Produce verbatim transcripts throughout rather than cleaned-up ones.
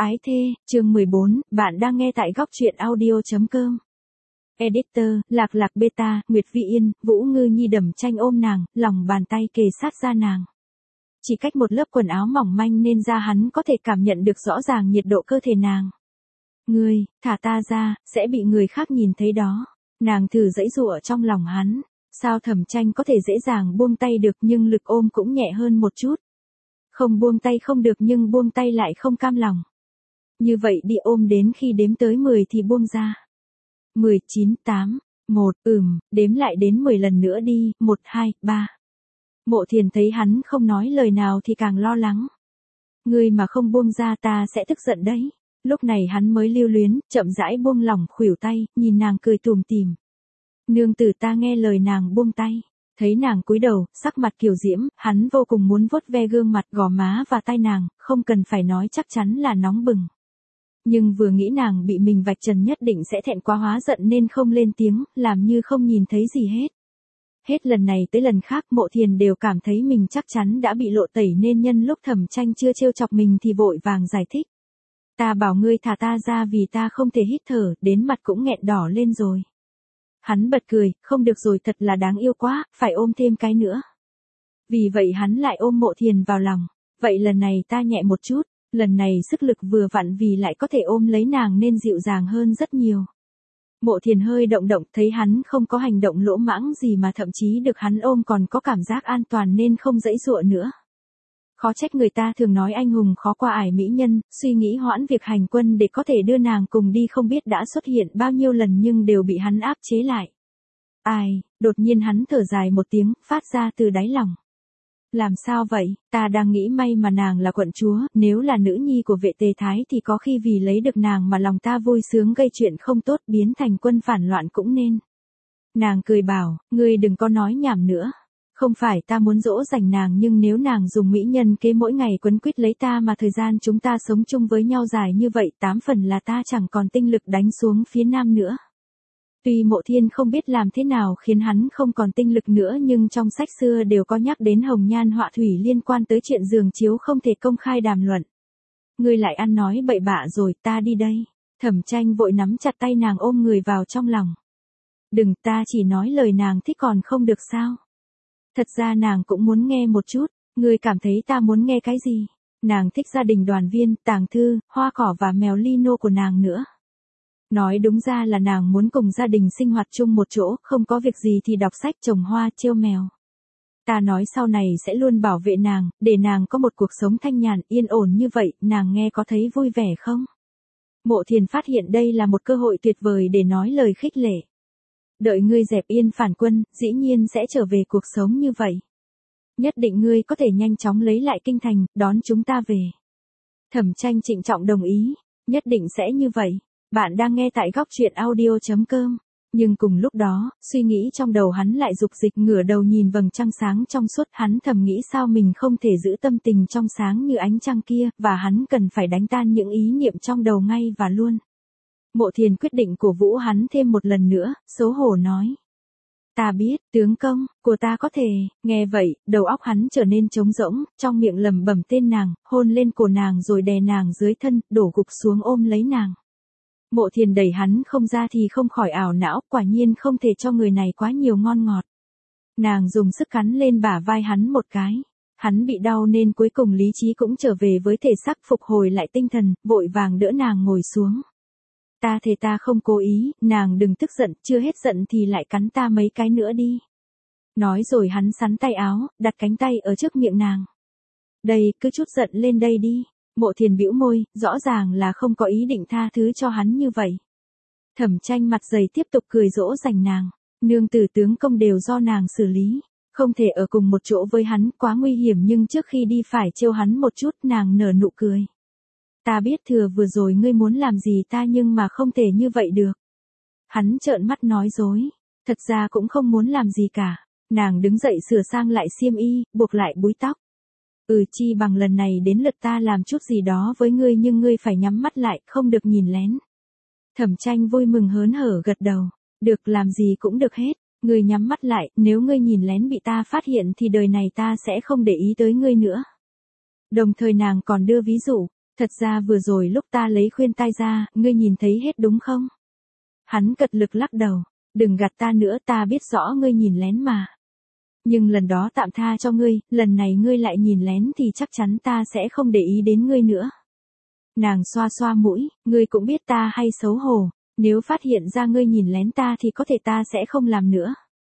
Ái thê, chương mười bốn, bạn đang nghe tại góc truyện audio.com. Editor, Lạc Lạc Beta, Nguyệt Vi Yên, Vũ Ngư Nhi đầm tranh ôm nàng, lòng bàn tay kề sát da nàng. Chỉ cách một lớp quần áo mỏng manh nên da hắn có thể cảm nhận được rõ ràng nhiệt độ cơ thể nàng. Ngươi, thả ta ra, sẽ bị người khác nhìn thấy đó. Nàng thử giãy giụa trong lòng hắn. Sao Thẩm Tranh có thể dễ dàng buông tay được nhưng lực ôm cũng nhẹ hơn một chút. Không buông tay không được nhưng buông tay lại không cam lòng. Như vậy đi ôm đến khi đếm tới mười thì buông ra. mười, chín, tám, một, ừm, đếm lại đến mười lần nữa đi, một, hai, ba. Mộ Thiền thấy hắn không nói lời nào thì càng lo lắng. Ngươi mà không buông ra ta sẽ tức giận đấy. Lúc này hắn mới lưu luyến, chậm rãi buông lỏng khuỷu tay, nhìn nàng cười tủm tỉm. Nương tử ta nghe lời nàng buông tay. Thấy nàng cúi đầu, sắc mặt kiều diễm, hắn vô cùng muốn vuốt ve gương mặt, gò má và tay nàng, không cần phải nói chắc chắn là nóng bừng. Nhưng vừa nghĩ nàng bị mình vạch trần nhất định sẽ thẹn quá hóa giận nên không lên tiếng, làm như không nhìn thấy gì hết. Hết lần này tới lần khác Mộ Thiền đều cảm thấy mình chắc chắn đã bị lộ tẩy nên nhân lúc Thẩm Tranh chưa trêu chọc mình thì vội vàng giải thích. Ta bảo ngươi thả ta ra vì ta không thể hít thở, đến mặt cũng nghẹn đỏ lên rồi. Hắn bật cười, không được rồi, thật là đáng yêu quá, phải ôm thêm cái nữa. Vì vậy hắn lại ôm Mộ Thiền vào lòng. Vậy lần này ta nhẹ một chút, lần này sức lực vừa vặn vì lại có thể ôm lấy nàng nên dịu dàng hơn rất nhiều. Mộ Thiền hơi động động, thấy hắn không có hành động lỗ mãng gì mà thậm chí được hắn ôm còn có cảm giác an toàn nên không giãy giụa nữa. Khó trách người ta thường nói anh hùng khó qua ải mỹ nhân, suy nghĩ hoãn việc hành quân để có thể đưa nàng cùng đi không biết đã xuất hiện bao nhiêu lần nhưng đều bị hắn áp chế lại. Ai, đột nhiên hắn thở dài một tiếng, phát ra từ đáy lòng. Làm sao vậy, ta đang nghĩ may mà nàng là quận chúa, nếu là nữ nhi của vệ tề thái thì có khi vì lấy được nàng mà lòng ta vui sướng gây chuyện không tốt biến thành quân phản loạn cũng nên. Nàng cười bảo, ngươi đừng có nói nhảm nữa. Không phải ta muốn dỗ dành nàng nhưng nếu nàng dùng mỹ nhân kế mỗi ngày quấn quýt lấy ta mà thời gian chúng ta sống chung với nhau dài như vậy tám phần là ta chẳng còn tinh lực đánh xuống phía nam nữa. Tuy Mộ Thiên không biết làm thế nào khiến hắn không còn tinh lực nữa nhưng trong sách xưa đều có nhắc đến hồng nhan họa thủy liên quan tới chuyện giường chiếu không thể công khai đàm luận. Ngươi lại ăn nói bậy bạ rồi, ta đi đây. Thẩm Tranh vội nắm chặt tay nàng ôm người vào trong lòng. Đừng, ta chỉ nói lời nàng thích còn không được sao? Thật ra nàng cũng muốn nghe một chút, ngươi cảm thấy ta muốn nghe cái gì? Nàng thích gia đình đoàn viên, tàng thư, hoa cỏ và mèo Lino của nàng nữa. Nói đúng ra là nàng muốn cùng gia đình sinh hoạt chung một chỗ, không có việc gì thì đọc sách, trồng hoa, trêu mèo. Ta nói sau này sẽ luôn bảo vệ nàng, để nàng có một cuộc sống thanh nhàn, yên ổn như vậy, nàng nghe có thấy vui vẻ không? Mộ Thiền phát hiện đây là một cơ hội tuyệt vời để nói lời khích lệ. Đợi ngươi dẹp yên phản quân, dĩ nhiên sẽ trở về cuộc sống như vậy. Nhất định ngươi có thể nhanh chóng lấy lại kinh thành, đón chúng ta về. Thẩm Tranh trịnh trọng đồng ý, nhất định sẽ như vậy. Bạn đang nghe tại góc truyện audio.com. Nhưng cùng lúc đó, suy nghĩ trong đầu hắn lại dục dịch ngửa đầu nhìn vầng trăng sáng trong suốt. Hắn thầm nghĩ sao mình không thể giữ tâm tình trong sáng như ánh trăng kia, và hắn cần phải đánh tan những ý niệm trong đầu ngay và luôn. Mộ Thiền quyết định cổ vũ hắn thêm một lần nữa, xấu hổ nói. Ta biết, tướng công, của ta có thể. Nghe vậy, đầu óc hắn trở nên trống rỗng, trong miệng lẩm bẩm tên nàng, hôn lên cổ nàng rồi đè nàng dưới thân, đổ gục xuống ôm lấy nàng. Mộ Thiền đẩy hắn không ra thì không khỏi ảo não, quả nhiên không thể cho người này quá nhiều ngon ngọt. Nàng dùng sức cắn lên bả vai hắn một cái. Hắn bị đau nên cuối cùng lý trí cũng trở về với thể xác, phục hồi lại tinh thần, vội vàng đỡ nàng ngồi xuống. Ta thề ta không cố ý, nàng đừng tức giận, chưa hết giận thì lại cắn ta mấy cái nữa đi. Nói rồi hắn sắn tay áo, đặt cánh tay ở trước miệng nàng. Đây, cứ chút giận lên đây đi. Mộ Thiền bĩu môi, rõ ràng là không có ý định tha thứ cho hắn như vậy. Thẩm Tranh mặt dày tiếp tục cười dỗ dành nàng. Nương tử tướng công đều do nàng xử lý. Không thể ở cùng một chỗ với hắn, quá nguy hiểm, nhưng trước khi đi phải trêu hắn một chút. Nàng nở nụ cười. Ta biết thừa vừa rồi ngươi muốn làm gì ta nhưng mà không thể như vậy được. Hắn trợn mắt nói dối. Thật ra cũng không muốn làm gì cả. Nàng đứng dậy sửa sang lại xiêm y, buộc lại búi tóc. Ừ, chi bằng lần này đến lượt ta làm chút gì đó với ngươi nhưng ngươi phải nhắm mắt lại, không được nhìn lén. Thẩm Tranh vui mừng hớn hở gật đầu. Được, làm gì cũng được hết. Ngươi nhắm mắt lại, nếu ngươi nhìn lén bị ta phát hiện thì đời này ta sẽ không để ý tới ngươi nữa. Đồng thời nàng còn đưa ví dụ. Thật ra vừa rồi lúc ta lấy khuyên tai ra, ngươi nhìn thấy hết đúng không? Hắn cật lực lắc đầu, đừng gạt ta nữa, ta biết rõ ngươi nhìn lén mà. Nhưng lần đó tạm tha cho ngươi, lần này ngươi lại nhìn lén thì chắc chắn ta sẽ không để ý đến ngươi nữa. Nàng xoa xoa mũi, ngươi cũng biết ta hay xấu hổ, nếu phát hiện ra ngươi nhìn lén ta thì có thể ta sẽ không làm nữa.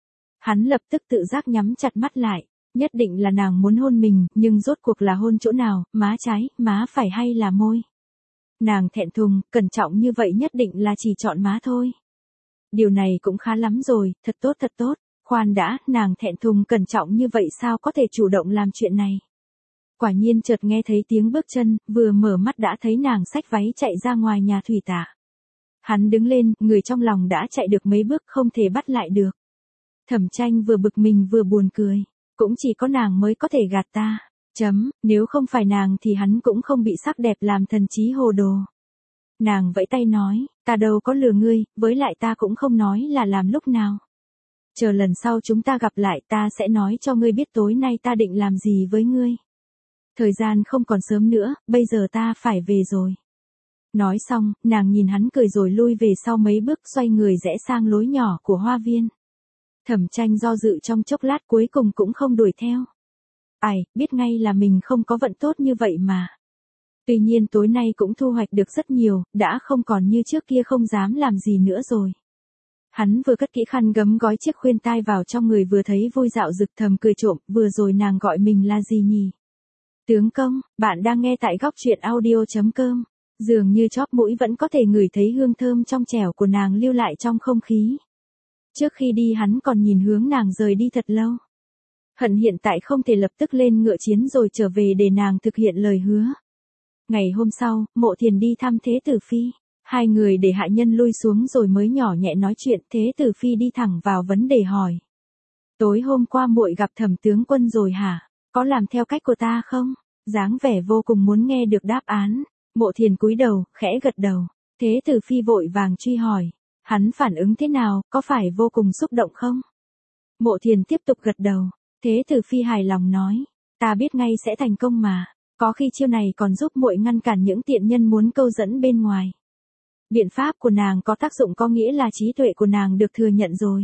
Hắn lập tức tự giác nhắm chặt mắt lại, nhất định là nàng muốn hôn mình, nhưng rốt cuộc là hôn chỗ nào, má trái, má phải hay là môi. Nàng thẹn thùng, cẩn trọng như vậy nhất định là chỉ chọn má thôi. Điều này cũng khá lắm rồi, thật tốt thật tốt, khoan đã, nàng thẹn thùng cẩn trọng như vậy sao có thể chủ động làm chuyện này. Quả nhiên chợt nghe thấy tiếng bước chân, vừa mở mắt đã thấy nàng xách váy chạy ra ngoài nhà thủy tạ. Hắn đứng lên, người trong lòng đã chạy được mấy bước không thể bắt lại được. Thẩm Tranh vừa bực mình vừa buồn cười, cũng chỉ có nàng mới có thể gạt ta, chấm, nếu không phải nàng thì hắn cũng không bị sắc đẹp làm thần trí hồ đồ. Nàng vẫy tay nói, ta đâu có lừa ngươi, với lại ta cũng không nói là làm lúc nào. Chờ lần sau chúng ta gặp lại ta sẽ nói cho ngươi biết tối nay ta định làm gì với ngươi. Thời gian không còn sớm nữa, bây giờ ta phải về rồi. Nói xong, nàng nhìn hắn cười rồi lui về sau mấy bước xoay người rẽ sang lối nhỏ của hoa viên. Thẩm Tranh do dự trong chốc lát cuối cùng cũng không đuổi theo. Ai, biết ngay là mình không có vận tốt như vậy mà. Tuy nhiên tối nay cũng thu hoạch được rất nhiều, đã không còn như trước kia không dám làm gì nữa rồi. Hắn vừa cất kỹ khăn gấm gói chiếc khuyên tai vào trong người vừa thấy vui dạo rực thầm cười trộm, vừa rồi nàng gọi mình là gì nhỉ? Tướng công, bạn đang nghe tại góc truyện audio chấm com. Dường như chóp mũi vẫn có thể ngửi thấy hương thơm trong trẻo của nàng lưu lại trong không khí. Trước khi đi hắn còn nhìn hướng nàng rời đi thật lâu. Hận hiện tại không thể lập tức lên ngựa chiến rồi trở về để nàng thực hiện lời hứa. Ngày hôm sau, Mộ Thiền đi thăm Thế Tử Phi. Hai người để hạ nhân lui xuống rồi mới nhỏ nhẹ nói chuyện. Thế Tử Phi đi thẳng vào vấn đề hỏi. Tối hôm qua muội gặp Thẩm tướng quân rồi hả? Có làm theo cách của ta không? Dáng vẻ vô cùng muốn nghe được đáp án. Mộ Thiền cúi đầu, khẽ gật đầu. Thế Tử Phi vội vàng truy hỏi. Hắn phản ứng thế nào, có phải vô cùng xúc động không? Mộ Thiền tiếp tục gật đầu. Thế Tử Phi hài lòng nói. Ta biết ngay sẽ thành công mà. Có khi chiêu này còn giúp muội ngăn cản những tiện nhân muốn câu dẫn bên ngoài. Biện pháp của nàng có tác dụng có nghĩa là trí tuệ của nàng được thừa nhận rồi.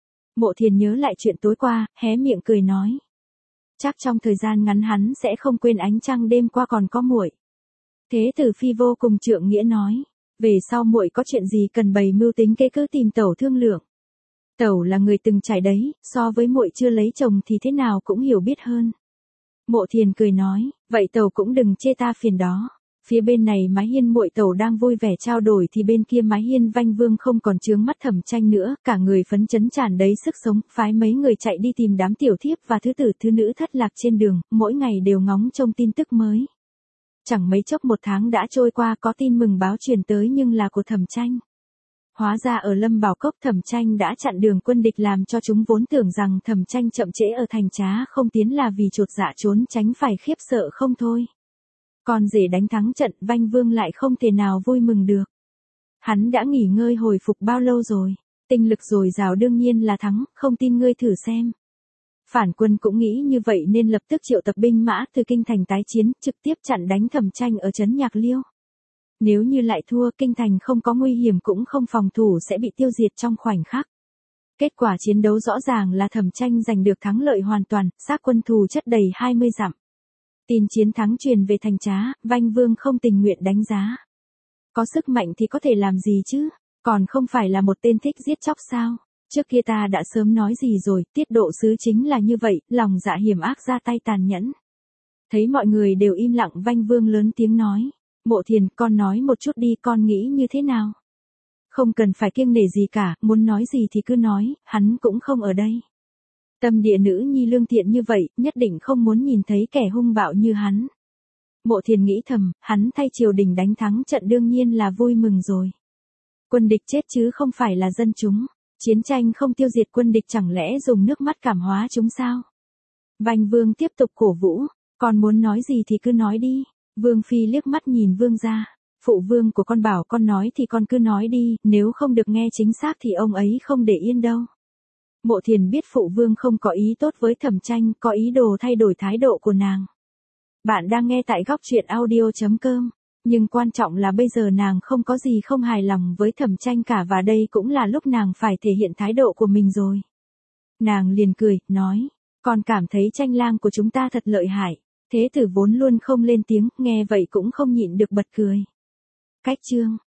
Mộ Thiền nhớ lại chuyện tối qua, hé miệng cười nói. Chắc trong thời gian ngắn hắn sẽ không quên ánh trăng đêm qua còn có muội. Thế Tử Phi vô cùng trượng nghĩa nói. Về sau muội có chuyện gì cần bày mưu tính kế cứ tìm tẩu thương lượng. Tẩu là người từng trải đấy, so với muội chưa lấy chồng thì thế nào cũng hiểu biết hơn. Mộ Thiền cười nói, vậy tẩu cũng đừng chê ta phiền đó. Phía bên này mái hiên muội tẩu đang vui vẻ trao đổi thì bên kia mái hiên Vanh Vương không còn chướng mắt Thẩm Tranh nữa, cả người phấn chấn tràn đầy sức sống, phái mấy người chạy đi tìm đám tiểu thiếp và thứ tử thứ nữ thất lạc trên đường, mỗi ngày đều ngóng trông tin tức mới. Chẳng mấy chốc một tháng đã trôi qua có tin mừng báo truyền tới nhưng là của Thẩm Tranh. Hóa ra ở Lâm Bảo Cốc Thẩm Tranh đã chặn đường quân địch làm cho chúng vốn tưởng rằng Thẩm Tranh chậm trễ ở thành trá không tiến là vì chột dạ trốn tránh phải khiếp sợ không thôi. Còn rể đánh thắng trận Vanh Vương lại không thể nào vui mừng được. Hắn đã nghỉ ngơi hồi phục bao lâu rồi, tinh lực dồi dào đương nhiên là thắng, không tin ngươi thử xem. Phản quân cũng nghĩ như vậy nên lập tức triệu tập binh mã từ kinh thành tái chiến, trực tiếp chặn đánh Thẩm Tranh ở trấn Nhạc Liêu. Nếu như lại thua, kinh thành không có nguy hiểm cũng không phòng thủ sẽ bị tiêu diệt trong khoảnh khắc. Kết quả chiến đấu rõ ràng là Thẩm Tranh giành được thắng lợi hoàn toàn, xác quân thù chất đầy hai mươi dặm. Tin chiến thắng truyền về thành trá, Vanh Vương không tình nguyện đánh giá. Có sức mạnh thì có thể làm gì chứ, còn không phải là một tên thích giết chóc sao? Trước kia ta đã sớm nói gì rồi, tiết độ sứ chính là như vậy, lòng dạ hiểm ác ra tay tàn nhẫn. Thấy mọi người đều im lặng Vanh Vương lớn tiếng nói. Mộ Thiền, con nói một chút đi, con nghĩ như thế nào? Không cần phải kiêng nể gì cả, muốn nói gì thì cứ nói, hắn cũng không ở đây. Tâm địa nữ nhi lương thiện như vậy, nhất định không muốn nhìn thấy kẻ hung bạo như hắn. Mộ Thiền nghĩ thầm, hắn thay triều đình đánh thắng trận đương nhiên là vui mừng rồi. Quân địch chết chứ không phải là dân chúng. Chiến tranh không tiêu diệt quân địch chẳng lẽ dùng nước mắt cảm hóa chúng sao? Vanh Vương tiếp tục cổ vũ, con muốn nói gì thì cứ nói đi. Vương Phi liếc mắt nhìn Vương gia. Phụ vương của con bảo con nói thì con cứ nói đi, nếu không được nghe chính xác thì ông ấy không để yên đâu. Mộ Thiền biết phụ vương không có ý tốt với Thẩm Tranh, có ý đồ thay đổi thái độ của nàng. Bạn đang nghe tại góc truyện audio chấm com. Nhưng quan trọng là bây giờ nàng không có gì không hài lòng với Thẩm Tranh cả và đây cũng là lúc nàng phải thể hiện thái độ của mình rồi. Nàng liền cười, nói, con cảm thấy Tranh lang của chúng ta thật lợi hại. Thế Tử vốn luôn không lên tiếng, nghe vậy cũng không nhịn được bật cười. Cách chương